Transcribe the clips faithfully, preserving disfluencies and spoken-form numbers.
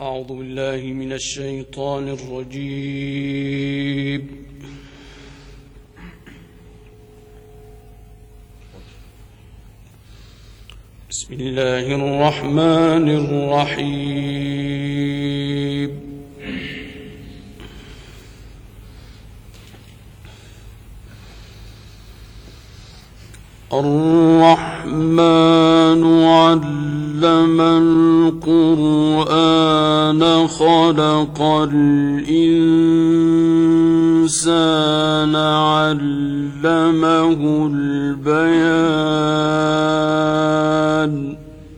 أعوذ بالله من الشيطان الرجيم. بسم الله الرحمن الرحيم. الرحمن علم القرآن خلق الإنسان علمه البيان.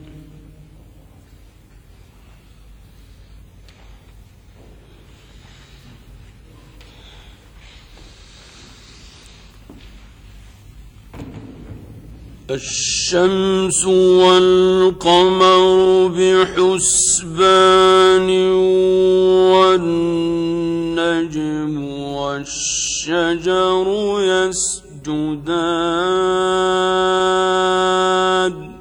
الشمس والقمر بحسبان والنجم والشجر يسجدان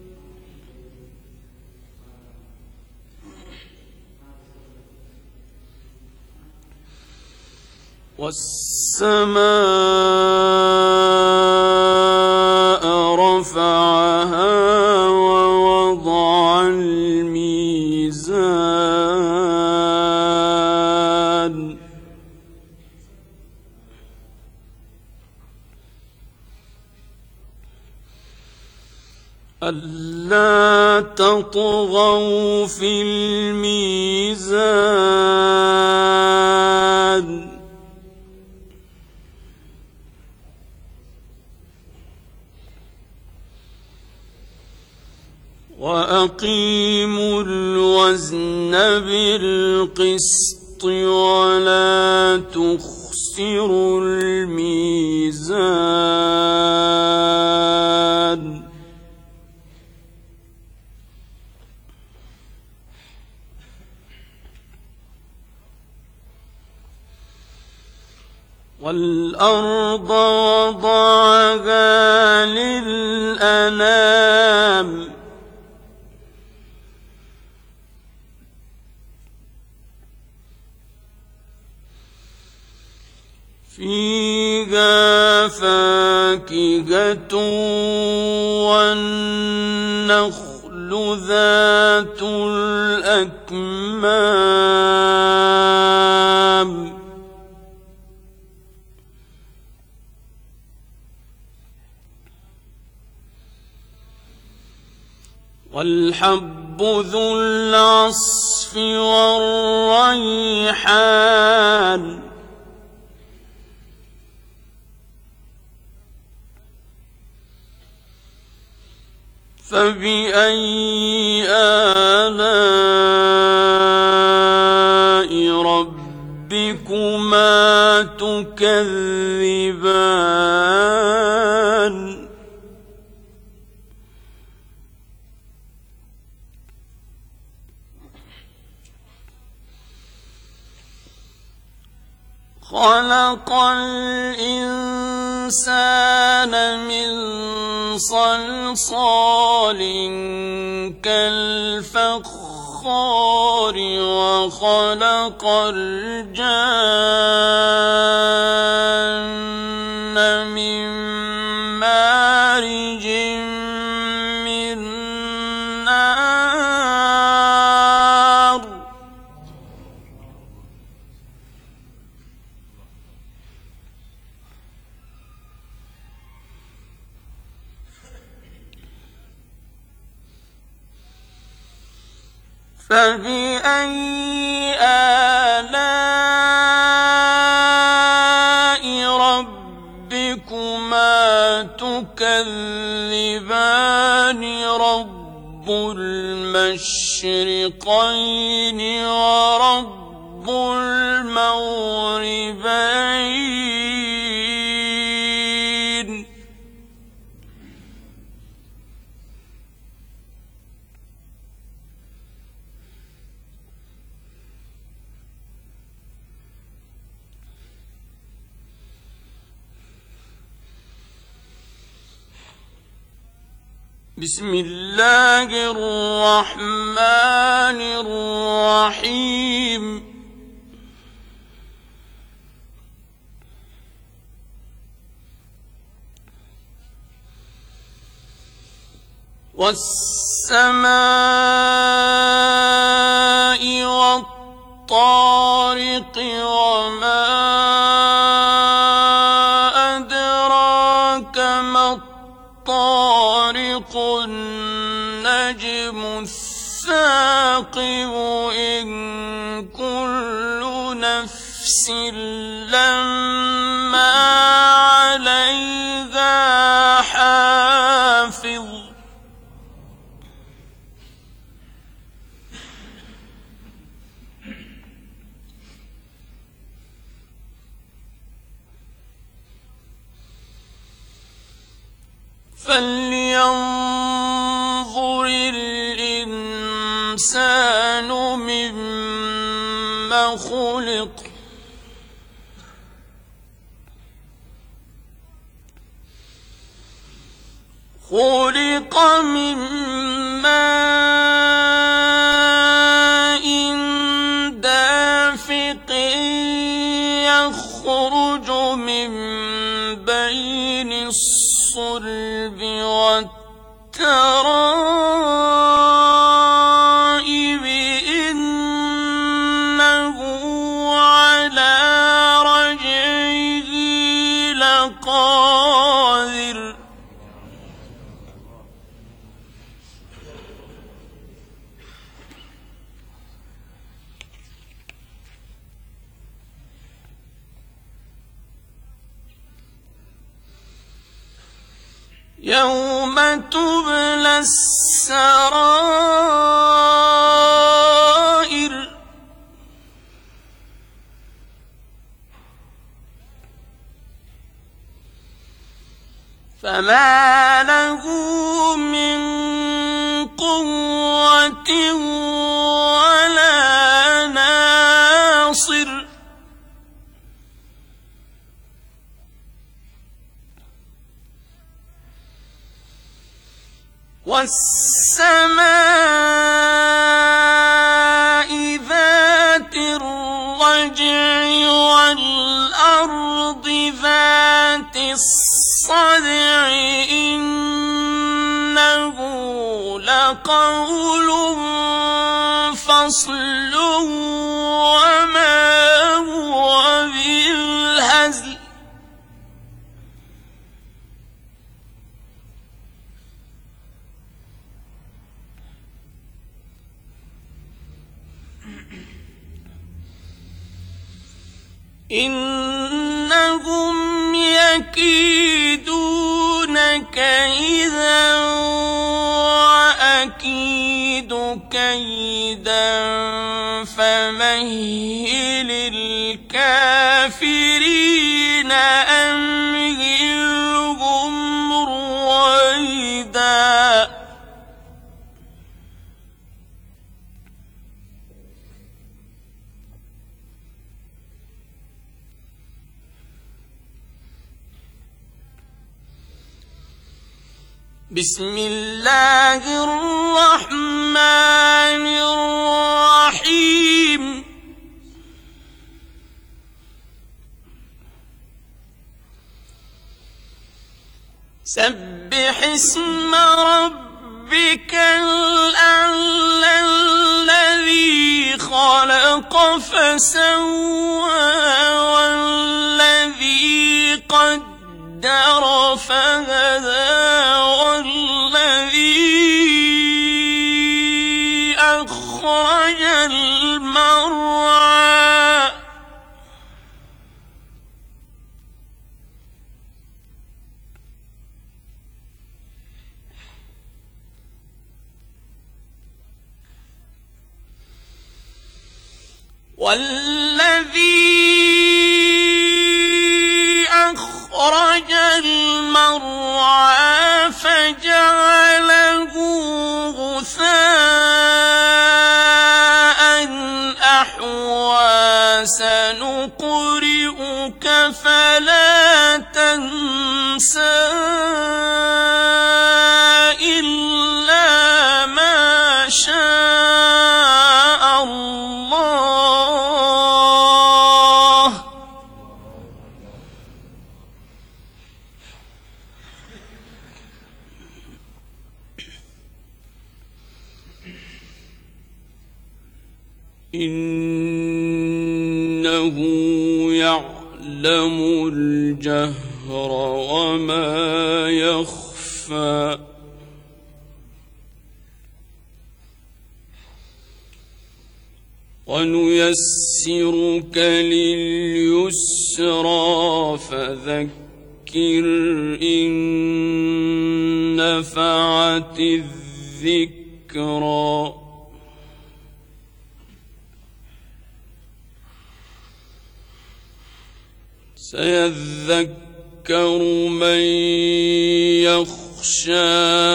والسماء رفعها ووضع الميزان ألا تطغوا في الميزان وأقيموا الوزن بالقسط ولا تخسروا الميزان والأرض وضعها للأنام فيها فاكهة والنخل ذات الأكمام والحب ذو العصف والريحان فبأي آلاء ربكما تكذبان خلق الإنسان من صلصال كالفخار وخلق الجان من مارج من نار فبأي آلاء ربكما تكذبان رب المشرقين ورب المغربين بسم الله الرحمن الرحيم والسماء والطارق وما أدراك ما الطارق النجم الثاقب إن كل نفس لما عليها حافظ فلينظر الإنسان مما خلق خلق من ماء دافق يخرج من بين الصلب والترائب إنه على رجعه لقادر يوم تبلى السرائر فما له من قوة ولا ناصر والسماء ذات الرجع والأرض ذات الصدع إنه لقول فصل وما هو بالهزل إنهم يكيدون كيدا وأكيد كيدا فمهل الكافرين أمهلهم رويدا بسم الله الرحمن الرحيم سبح اسم ربك الأعلى الذي خلق فسوى والذي قدر فهدى والذي أخرج المرعى والذي أخرج المرعى فجعله غثاء أحوى سنقرئك فلا تنسى إلا إنه يعلم الجهر وما يخفى ونيسرك لليسرى فذكر إن نفعت الذكرى سيذكر من يخشى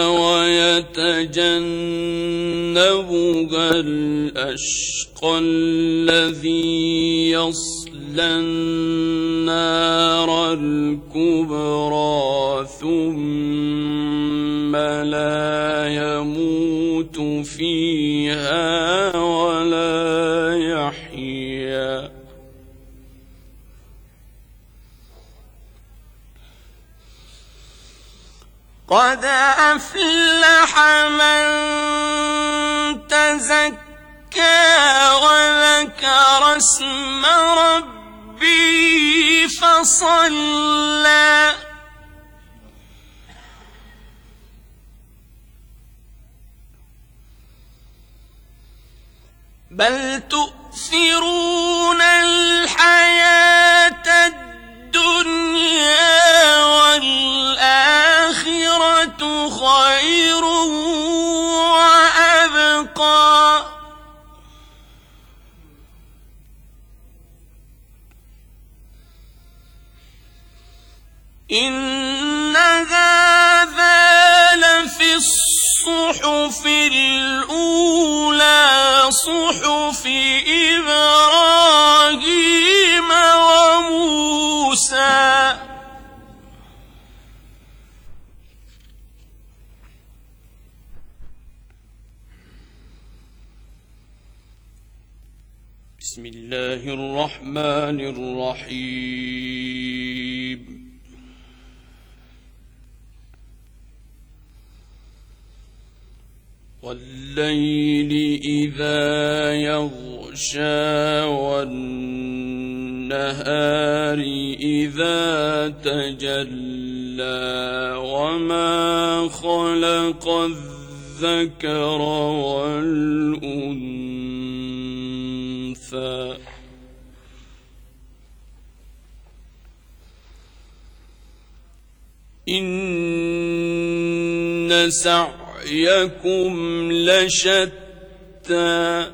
ويتجنبها الأشقى الذي يصلى النار الكبرى ثم لا يموت فيها ولا يحيا قد أفلح من تزكى وذكر اسم ربه فصلى بل تؤثرون الحياة الدنيا والآخرة خير وأبقى إن هذا لفي الصحف الأولى صحف إبراهيم وموسى بسم الله الرحمن الرحيم والليل إذا يغشى والنهار إذا تجلى وما خلق الذكر والأنثى إن سعيكم لشتى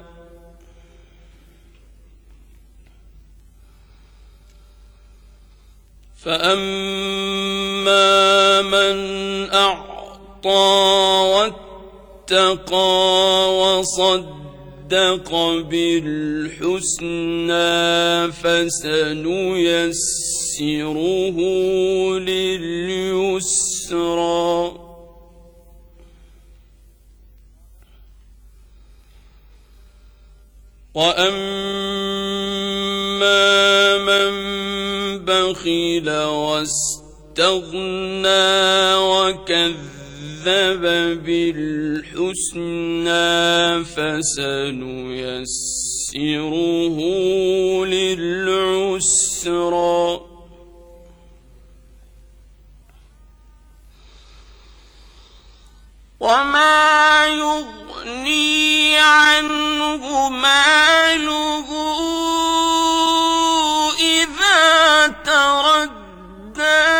فأما من أعطى واتقى وصدق بالحسنى فسنيسره لليسرى وأما من بخل واستغنى وكذب بالحسنى فسنيسره للعسرى وما يغني عنه ماله إذا تردى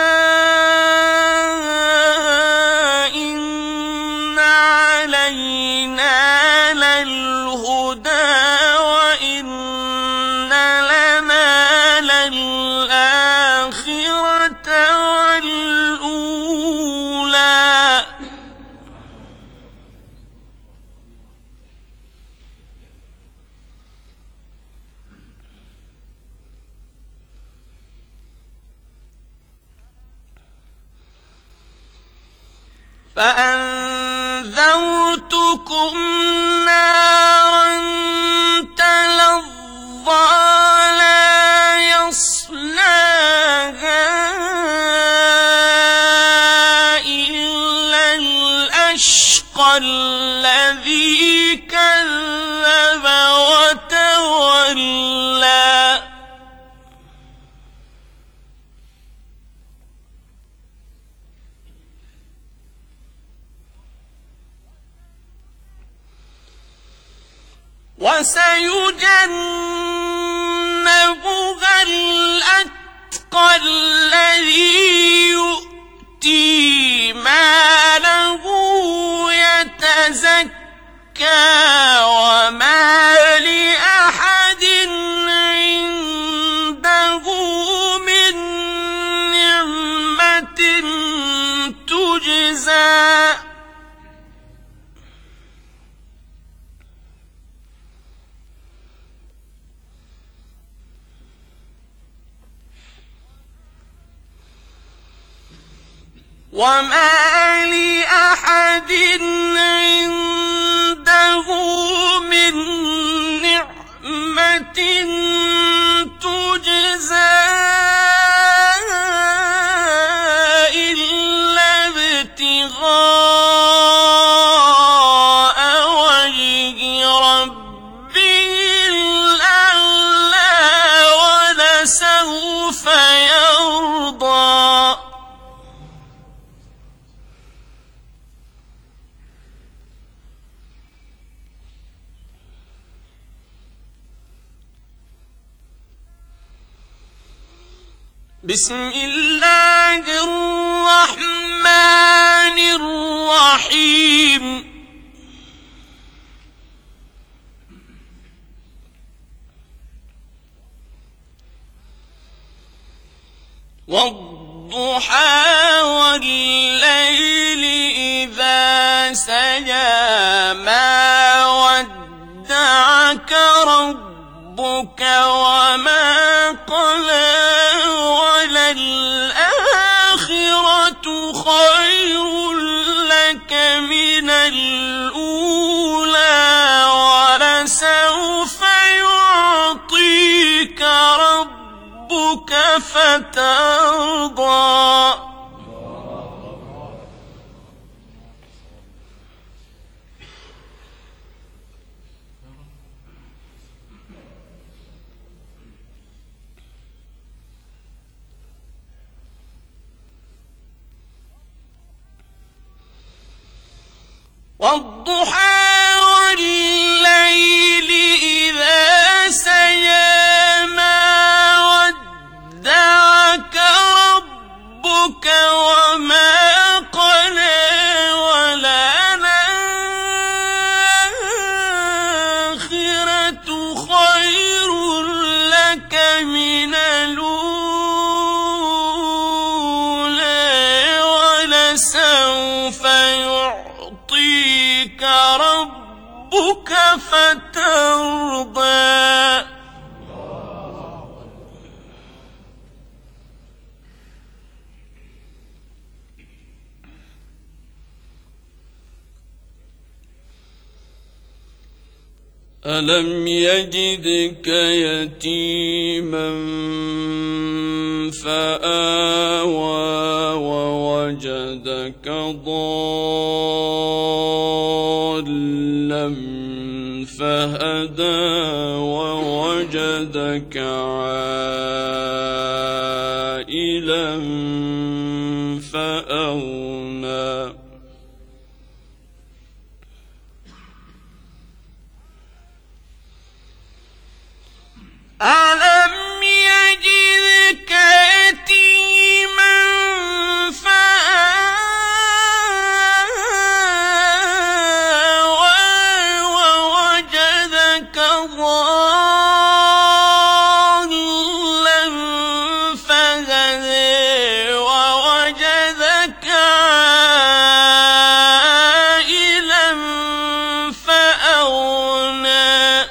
إن علينا للهدى وإن لنا للآخرة والأولى فأنذرتكم نارا تلظى لا يصلاها إلا الأشقى الذي كذب وتولى وسيجنبها الأتقى الذي يؤتي ماله يتزكى وما لأحد عنده من نعمة تجزى وما لأحد عنده من نعمة تجزى إلا ابتغاء وجه ربه الأعلى ولسوف يرضى بسم الله الرحمن الرحيم والضحى والليل إذا سجى ما ودعك ربك وما قلى وللآخرة خير لك من الأولى ولسوف يعطيك ربك فترضى والضحى والليل إذا سجى ما ودعك ربك وما قلى وللآخرة خير لك من الأولى ولسوف يعطيك ربك فترضى ألم يجدك يتيما فآوى ووجدك ضالا فهدى ووجدك عائلا فأغنى ألم يجدك يتيما فآوى ووجدك ضالا فهدى ووجدك عائلا فأغنى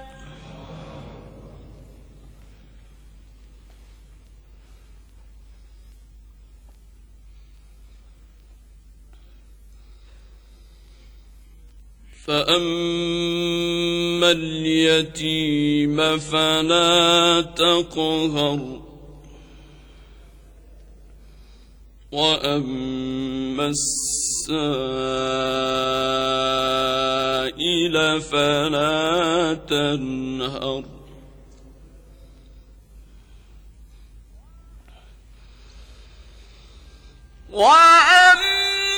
فأما اليتيم فلا تقهر وأما السائل فلا تنهر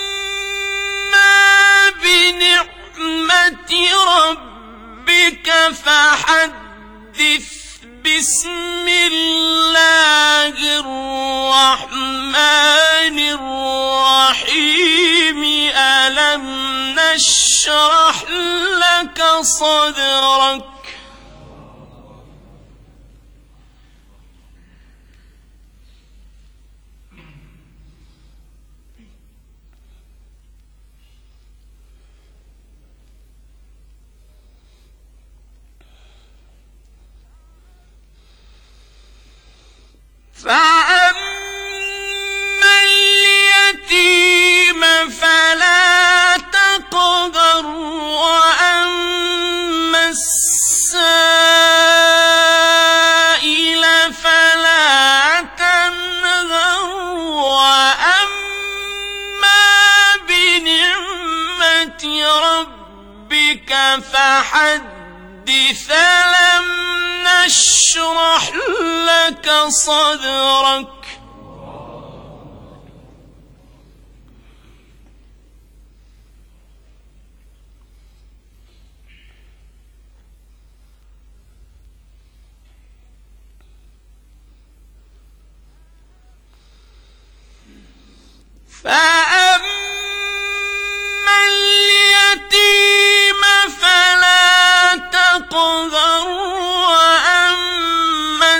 وأما بنعمة ربك بسم الله الرحمن الرحيم ألم نشرح لك صدرك فأما اليتيم فلا تقهر وأما السائل فلا تنهر وأما بنعمة ربك فحدث ألم نشرح لك صدرك فأما اليتيم فلا تقهر وأما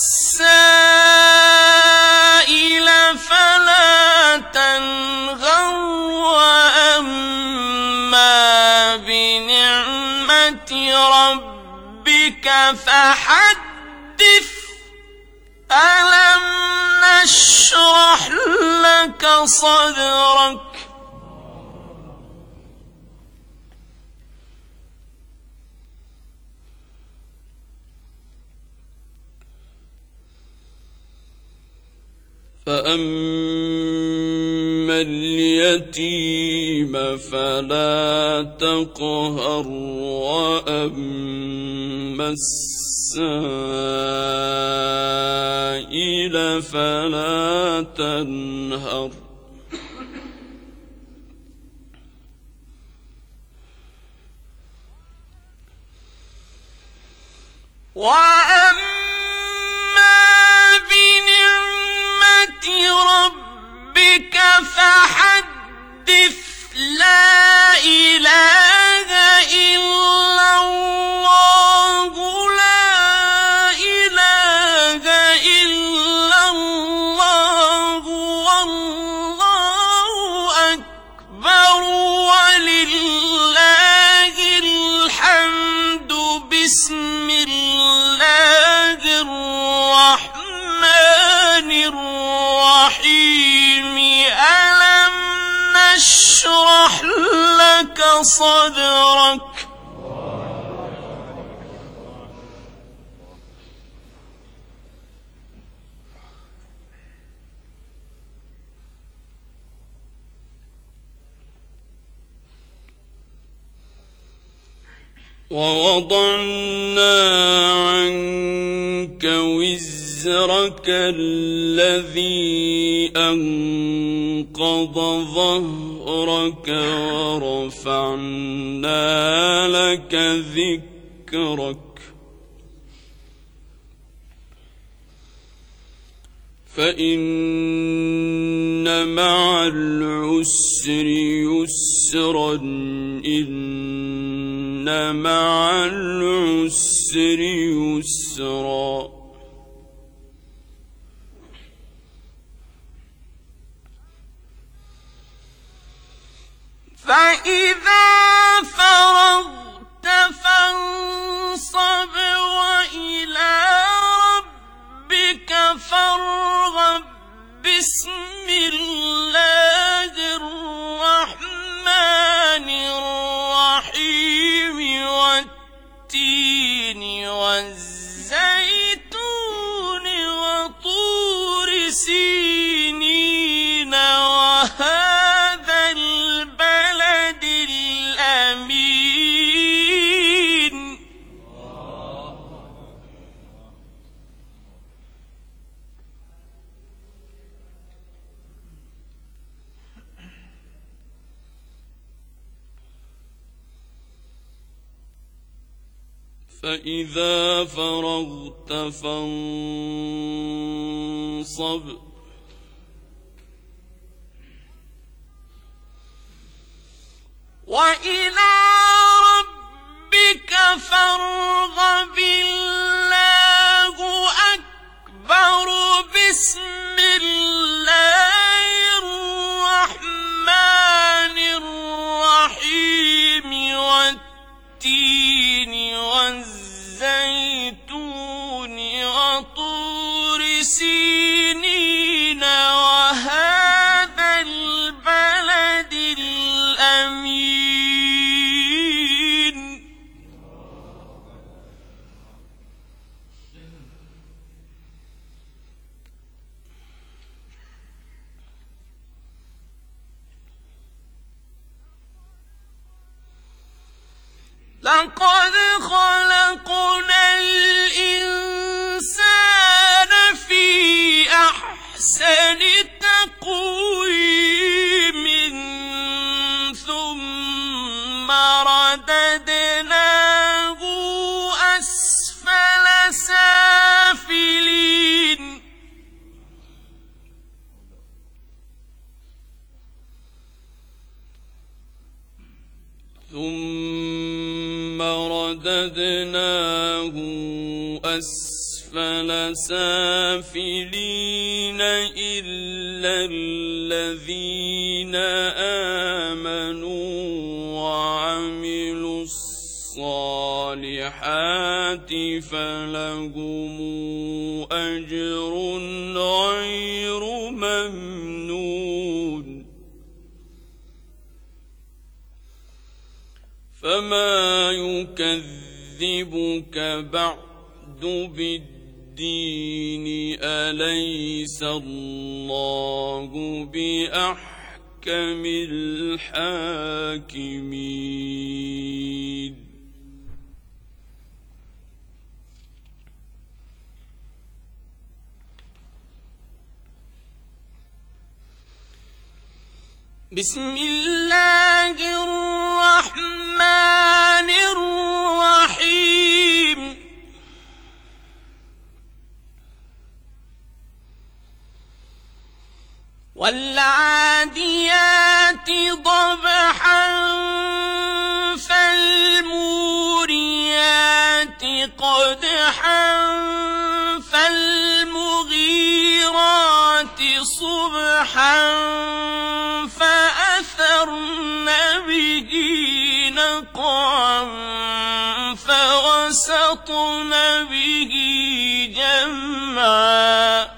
السائل فلا تنهر وأما بنعمة ربك فحدث ألم نشرح لك صدرك فأما اليتيم فلا تقهر وأما السائل فلا تنهر وأما بنعمة ربك فحدث لا إله إلا الله لا إله إلا الله والله أكبر ولله الحمد بسم الله الرحمن الرحيم ألم نشرح لك صدرك ووضعنا عنك وزرك الذي أنقض ظهرك ورفعنا لك ذكرك فإن مع العسر يسرا إن مع العسر يسرا فإذا فرغت فانصب وإلى ربك فارغب بسم الله الرحمن الرحيم والتين والزيتون وطور سينين وهذا البلد الأمين فإذا فرغت فانصب وإلى ربك فارغب الله أكبر بسم الله الرحمن الرحيم والتين والزيتون وطور سينين وهذا البلد الأمين لقد خلقنا الإنسان في أحسن تقويم ثم رددناه أسفل سافلين ثم رددناه أسفل سافلين إلا الذين آمنوا وعملوا الصالحات فلهم أجر غير ممنون فما يكذبك بعد بالدين أليس الله بأحكم الحاكمين بسم الله الرحمن الرحيم والعاديات ضبحا فالموريات قدحا فالمغيرات صبحا فأثرن به نقعا فوسطن به جمعا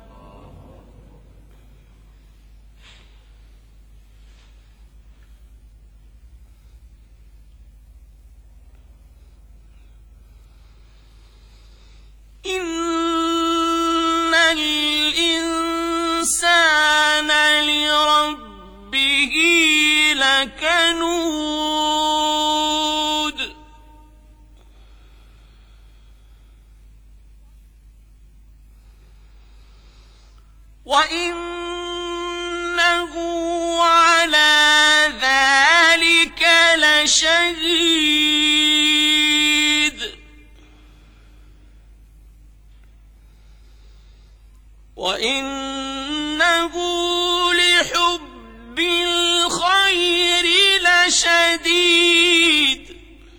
إن الإنسان لربه لكنود وإنه على ذلك لشهيد وإنه لحب الخير لشديد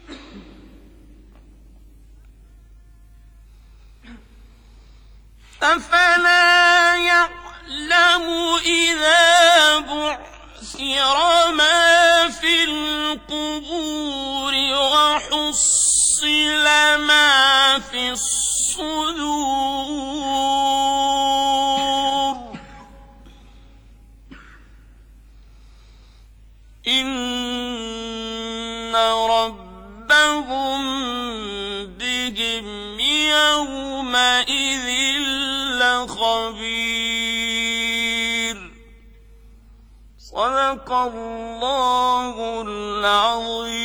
أفلا يعلم إذا بعثر ما في القبور وحصل ما في الصدور إن ربهم بهم يومئذ لخبير صدق الله العظيم.